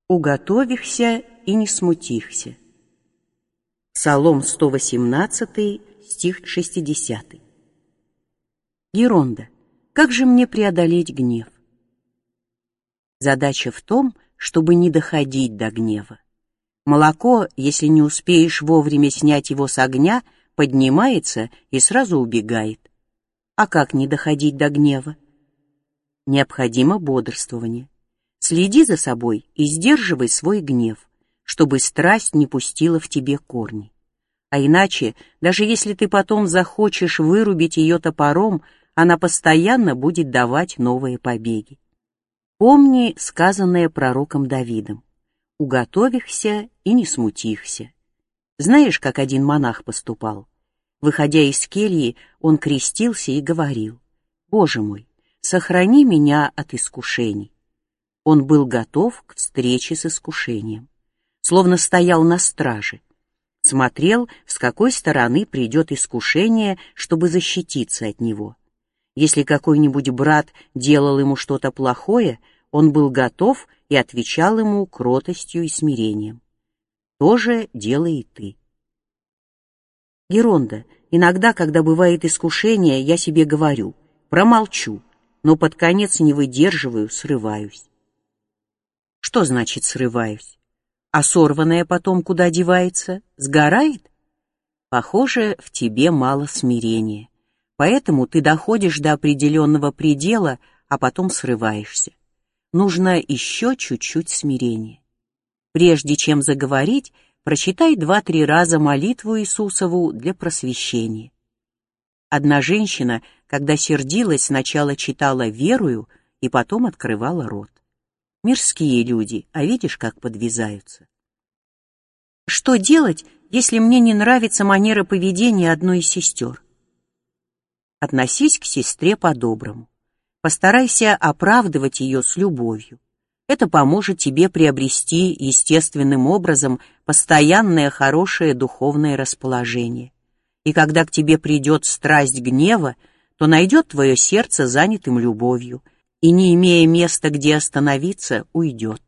Уготовихся и не смутихся. Псалом 118, стих 60. Геронда, как же мне преодолеть гнев? Задача в том, чтобы не доходить до гнева. Молоко, если не успеешь вовремя снять его с огня, поднимается и сразу убегает. А как не доходить до гнева? Необходимо бодрствование. Следи за собой и сдерживай свой гнев, чтобы страсть не пустила в тебе корни. А иначе, даже если ты потом захочешь вырубить ее топором, она постоянно будет давать новые побеги. Помни сказанное пророком Давидом: «Уготовихся и не смутихся». Знаешь, как один монах поступал? Выходя из кельи, он крестился и говорил: «Боже мой, сохрани меня от искушений». Он был готов к встрече с искушением, словно стоял на страже, смотрел, с какой стороны придет искушение, чтобы защититься от него. Если какой-нибудь брат делал ему что-то плохое, он был готов и отвечал ему кротостью и смирением. То же делай и ты. Геронда, иногда, когда бывает искушение, я себе говорю: промолчу, но под конец не выдерживаю, срываюсь. Что значит срываюсь? А сорванное потом куда девается? Сгорает? Похоже, в тебе мало смирения. Поэтому ты доходишь до определенного предела, а потом срываешься. Нужно еще чуть-чуть смирения. Прежде чем заговорить, прочитай 2-3 раза молитву Иисусову для просвещения. Одна женщина, когда сердилась, сначала читала «верую» и потом открывала рот. Мирские люди, а видишь, как подвязаются. Что делать, если мне не нравится манера поведения одной из сестер? Относись к сестре по-доброму. Постарайся оправдывать ее с любовью. Это поможет тебе приобрести естественным образом постоянное хорошее духовное расположение. И когда к тебе придет страсть гнева, то найдет твое сердце занятым любовью, и, не имея места, где остановиться, уйдет.